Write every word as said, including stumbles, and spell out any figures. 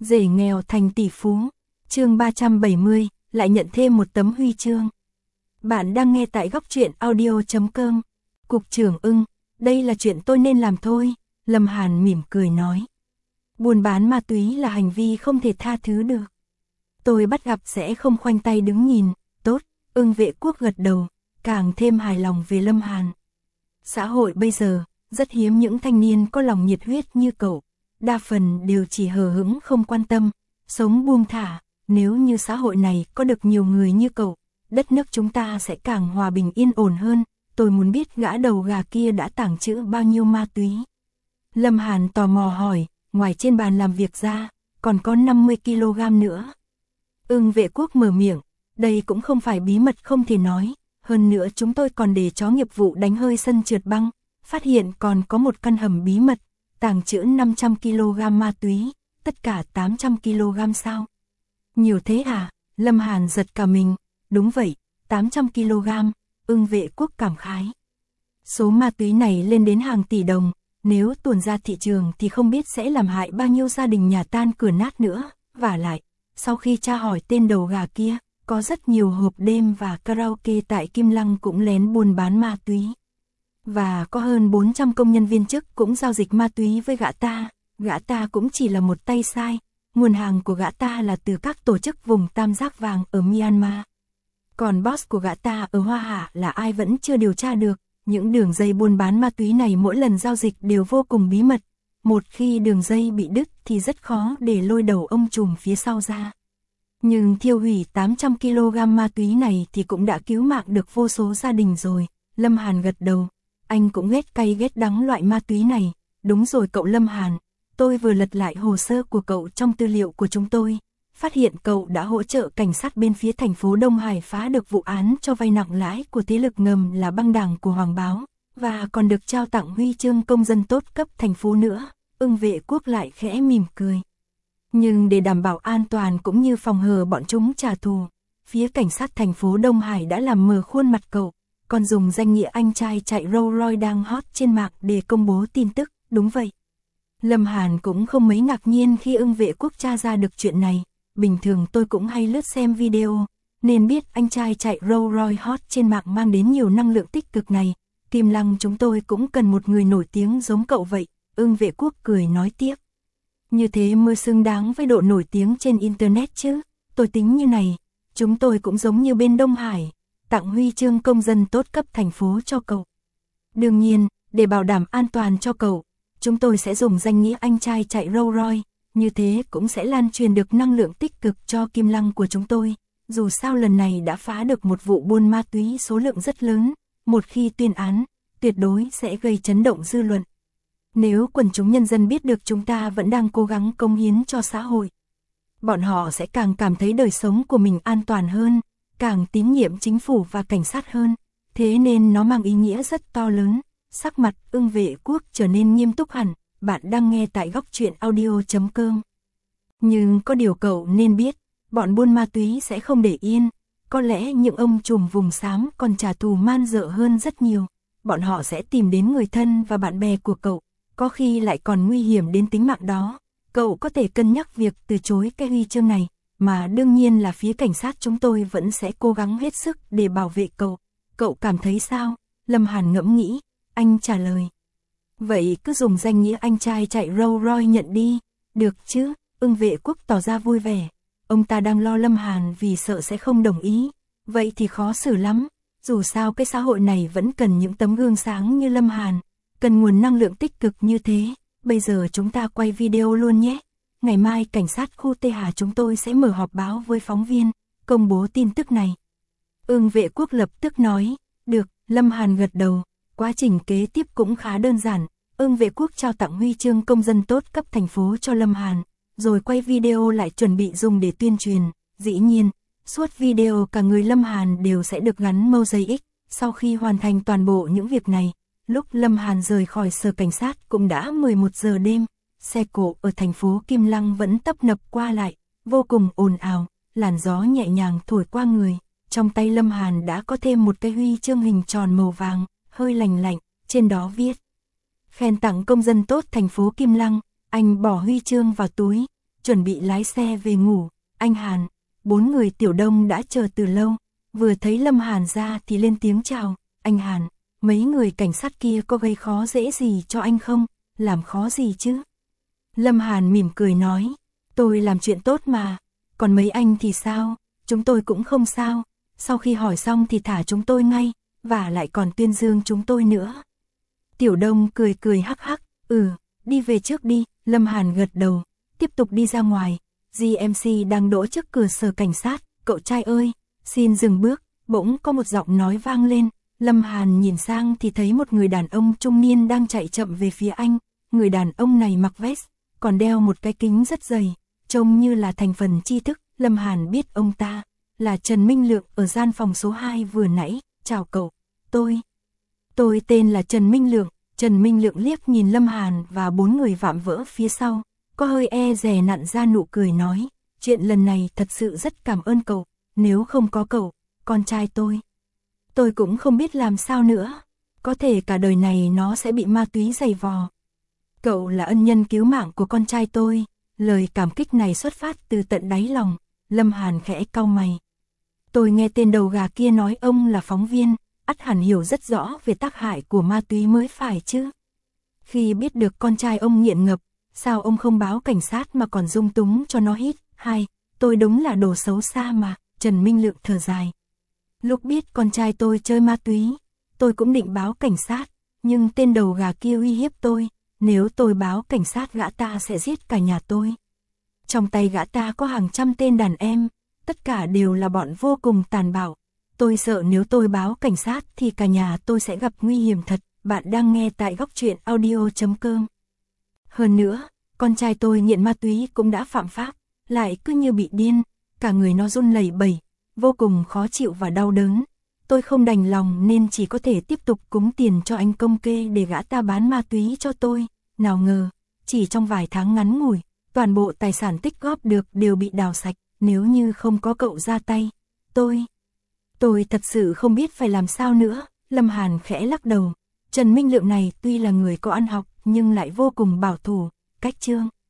Rể nghèo thành tỷ phú. Chương ba trăm bảy mươi, lại nhận thêm một tấm huy chương. Bạn đang nghe tại góc truyện audio chấm com. Cục trưởng Ưng, đây là chuyện tôi nên làm thôi, Lâm Hàn mỉm cười nói. Buôn bán ma túy là hành vi không thể tha thứ được. Tôi bắt gặp sẽ không khoanh tay đứng nhìn, tốt, Ưng Vệ Quốc gật đầu, càng thêm hài lòng về Lâm Hàn. Xã hội bây giờ, rất hiếm những thanh niên có lòng nhiệt huyết như cậu, đa phần đều chỉ hờ hững không quan tâm, sống buông thả. Nếu như xã hội này có được nhiều người như cậu, đất nước chúng ta sẽ càng hòa bình yên ổn hơn. Tôi muốn biết gã đầu gà kia đã tàng trữ bao nhiêu ma túy. Lâm Hàn tò mò hỏi, ngoài trên bàn làm việc ra, còn có năm mươi ki lô gam nữa. Ưng Vệ Quốc mở miệng, đây cũng không phải bí mật không thể nói, hơn nữa chúng tôi còn để chó nghiệp vụ đánh hơi sân trượt băng, phát hiện còn có một căn hầm bí mật, tàng trữ năm trăm ki lô gam ma túy, tất cả tám trăm ki lô gam sao? Nhiều thế à? Lâm Hàn giật cả mình, đúng vậy, tám trăm ki lô gam, Ưng Vệ Quốc cảm khái. Số ma túy này lên đến hàng tỷ đồng, nếu tuồn ra thị trường thì không biết sẽ làm hại bao nhiêu gia đình nhà tan cửa nát nữa, vả lại, sau khi tra hỏi tên đầu gà kia, có rất nhiều hộp đêm và karaoke tại Kim Lăng cũng lén buôn bán ma túy. Và có hơn bốn trăm công nhân viên chức cũng giao dịch ma túy với gã ta, gã ta cũng chỉ là một tay sai. Nguồn hàng của gã ta là từ các tổ chức vùng tam giác vàng ở Myanmar. Còn boss của gã ta ở Hoa Hạ là ai vẫn chưa điều tra được. Những đường dây buôn bán ma túy này mỗi lần giao dịch đều vô cùng bí mật. Một khi đường dây bị đứt thì rất khó để lôi đầu ông trùm phía sau ra. Nhưng thiêu hủy tám trăm ki lô gam ma túy này thì cũng đã cứu mạng được vô số gia đình rồi. Lâm Hàn gật đầu. Anh cũng ghét cay ghét đắng loại ma túy này. Đúng rồi cậu Lâm Hàn. Tôi vừa lật lại hồ sơ của cậu trong tư liệu của chúng tôi, phát hiện cậu đã hỗ trợ cảnh sát bên phía thành phố Đông Hải phá được vụ án cho vay nặng lãi của thế lực ngầm là băng đảng của Hoàng Báo, và còn được trao tặng huy chương công dân tốt cấp thành phố nữa. Ưng Vệ Quốc lại khẽ mỉm cười. Nhưng để đảm bảo an toàn cũng như phòng hờ bọn chúng trả thù, phía cảnh sát thành phố Đông Hải đã làm mờ khuôn mặt cậu, còn dùng danh nghĩa anh trai chạy Rolls Royce đang hot trên mạng để công bố tin tức. Đúng vậy. Lâm Hàn cũng không mấy ngạc nhiên khi Ưng Vệ Quốc tra ra được chuyện này. Bình thường tôi cũng hay lướt xem video, nên biết anh trai chạy Rolls Royce hot trên mạng mang đến nhiều năng lượng tích cực này. Kim Lăng chúng tôi cũng cần một người nổi tiếng giống cậu vậy. Ưng Vệ Quốc cười nói tiếp. Như thế mới xứng đáng với độ nổi tiếng trên Internet chứ. Tôi tính như này, chúng tôi cũng giống như bên Đông Hải, tặng huy chương công dân tốt cấp thành phố cho cậu. Đương nhiên, để bảo đảm an toàn cho cậu, chúng tôi sẽ dùng danh nghĩa anh trai chạy Rolls Royce, như thế cũng sẽ lan truyền được năng lượng tích cực cho Kim Lăng của chúng tôi. Dù sao lần này đã phá được một vụ buôn ma túy số lượng rất lớn, một khi tuyên án, tuyệt đối sẽ gây chấn động dư luận. Nếu quần chúng nhân dân biết được chúng ta vẫn đang cố gắng cống hiến cho xã hội, bọn họ sẽ càng cảm thấy đời sống của mình an toàn hơn, càng tín nhiệm chính phủ và cảnh sát hơn. Thế nên nó mang ý nghĩa rất to lớn. Sắc mặt Ưng Vệ Quốc trở nên nghiêm túc hẳn. Bạn đang nghe tại góc truyện audio chấm com. Nhưng có điều cậu nên biết, bọn buôn ma túy sẽ không để yên. Có lẽ những ông trùm vùng xám còn trả thù man dợ hơn rất nhiều. Bọn họ sẽ tìm đến người thân và bạn bè của cậu, có khi lại còn nguy hiểm đến tính mạng đó. Cậu có thể cân nhắc việc từ chối cái huy chương này, mà đương nhiên là phía cảnh sát chúng tôi vẫn sẽ cố gắng hết sức để bảo vệ cậu. Cậu cảm thấy sao? Lâm Hàn ngẫm nghĩ, anh trả lời. Vậy cứ dùng danh nghĩa anh trai chạy Rolls Royce nhận đi, được chứ? Ưng Vệ Quốc tỏ ra vui vẻ. Ông ta đang lo Lâm Hàn vì sợ sẽ không đồng ý. Vậy thì khó xử lắm. Dù sao cái xã hội này vẫn cần những tấm gương sáng như Lâm Hàn, cần nguồn năng lượng tích cực như thế. Bây giờ chúng ta quay video luôn nhé. Ngày mai cảnh sát khu Tê Hà chúng tôi sẽ mở họp báo với phóng viên, công bố tin tức này. Ưng Vệ Quốc lập tức nói, được. Lâm Hàn gật đầu. Quá trình kế tiếp cũng khá đơn giản. Ưng Vệ Quốc trao tặng huy chương công dân tốt cấp thành phố cho Lâm Hàn, rồi quay video lại chuẩn bị dùng để tuyên truyền. Dĩ nhiên, suốt video cả người Lâm Hàn đều sẽ được gắn mosaic. Sau khi hoàn thành toàn bộ những việc này, lúc Lâm Hàn rời khỏi sở cảnh sát cũng đã mười một giờ đêm. Xe cộ ở thành phố Kim Lăng vẫn tấp nập qua lại, vô cùng ồn ào, làn gió nhẹ nhàng thổi qua người. Trong tay Lâm Hàn đã có thêm một cái huy chương hình tròn màu vàng, hơi lành lạnh, trên đó viết: khen tặng công dân tốt thành phố Kim Lăng. Anh bỏ huy chương vào túi, chuẩn bị lái xe về ngủ. Anh Hàn, bốn người Tiểu Đông đã chờ từ lâu, vừa thấy Lâm Hàn ra thì lên tiếng chào. Anh Hàn, mấy người cảnh sát kia có gây khó dễ gì cho anh không? Làm khó gì chứ? Lâm Hàn mỉm cười nói, tôi làm chuyện tốt mà, còn mấy anh thì sao? Chúng tôi cũng không sao, sau khi hỏi xong thì thả chúng tôi ngay, và lại còn tuyên dương chúng tôi nữa. Tiểu Đông cười cười hắc hắc, ừ, đi về trước đi. Lâm Hàn gật đầu, tiếp tục đi ra ngoài. giê em xê đang đỗ trước cửa sở cảnh sát. Cậu trai ơi, xin dừng bước. Bỗng có một giọng nói vang lên. Lâm Hàn nhìn sang thì thấy một người đàn ông trung niên đang chạy chậm về phía anh. Người đàn ông này mặc vest, còn đeo một cái kính rất dày, trông như là thành phần tri thức. Lâm Hàn biết ông ta là Trần Minh Lượng ở gian phòng số hai vừa nãy. Chào cậu, tôi... Tôi tên là Trần Minh Lượng. Trần Minh Lượng liếc nhìn Lâm Hàn và bốn người vạm vỡ phía sau, có hơi e dè nặn ra nụ cười nói, chuyện lần này thật sự rất cảm ơn cậu, nếu không có cậu, con trai tôi, tôi cũng không biết làm sao nữa, có thể cả đời này nó sẽ bị ma túy giày vò. Cậu là ân nhân cứu mạng của con trai tôi, lời cảm kích này xuất phát từ tận đáy lòng. Lâm Hàn khẽ cau mày. Tôi nghe tên đầu gà kia nói ông là phóng viên, ắt hẳn hiểu rất rõ về tác hại của ma túy mới phải chứ. Khi biết được con trai ông nghiện ngập, sao ông không báo cảnh sát mà còn dung túng cho nó hít? Hai, tôi đúng là đồ xấu xa mà. Trần Minh Lượng thở dài. Lúc biết con trai tôi chơi ma túy, tôi cũng định báo cảnh sát, nhưng tên đầu gà kia uy hiếp tôi, nếu tôi báo cảnh sát gã ta sẽ giết cả nhà tôi. Trong tay gã ta có hàng trăm tên đàn em, tất cả đều là bọn vô cùng tàn bạo. Tôi sợ nếu tôi báo cảnh sát thì cả nhà tôi sẽ gặp nguy hiểm thật. Bạn đang nghe tại góc truyện audio chấm com. Hơn nữa, con trai tôi nghiện ma túy cũng đã phạm pháp, lại cứ như bị điên, cả người nó run lẩy bẩy, vô cùng khó chịu và đau đớn. Tôi không đành lòng nên chỉ có thể tiếp tục cúng tiền cho anh công kê để gã ta bán ma túy cho tôi. Nào ngờ, chỉ trong vài tháng ngắn ngủi, toàn bộ tài sản tích góp được đều bị đào sạch. Nếu như không có cậu ra tay, tôi... Tôi thật sự không biết phải làm sao nữa. Lâm Hàn khẽ lắc đầu. Trần Minh Lượng này tuy là người có ăn học nhưng lại vô cùng bảo thủ, cách chương.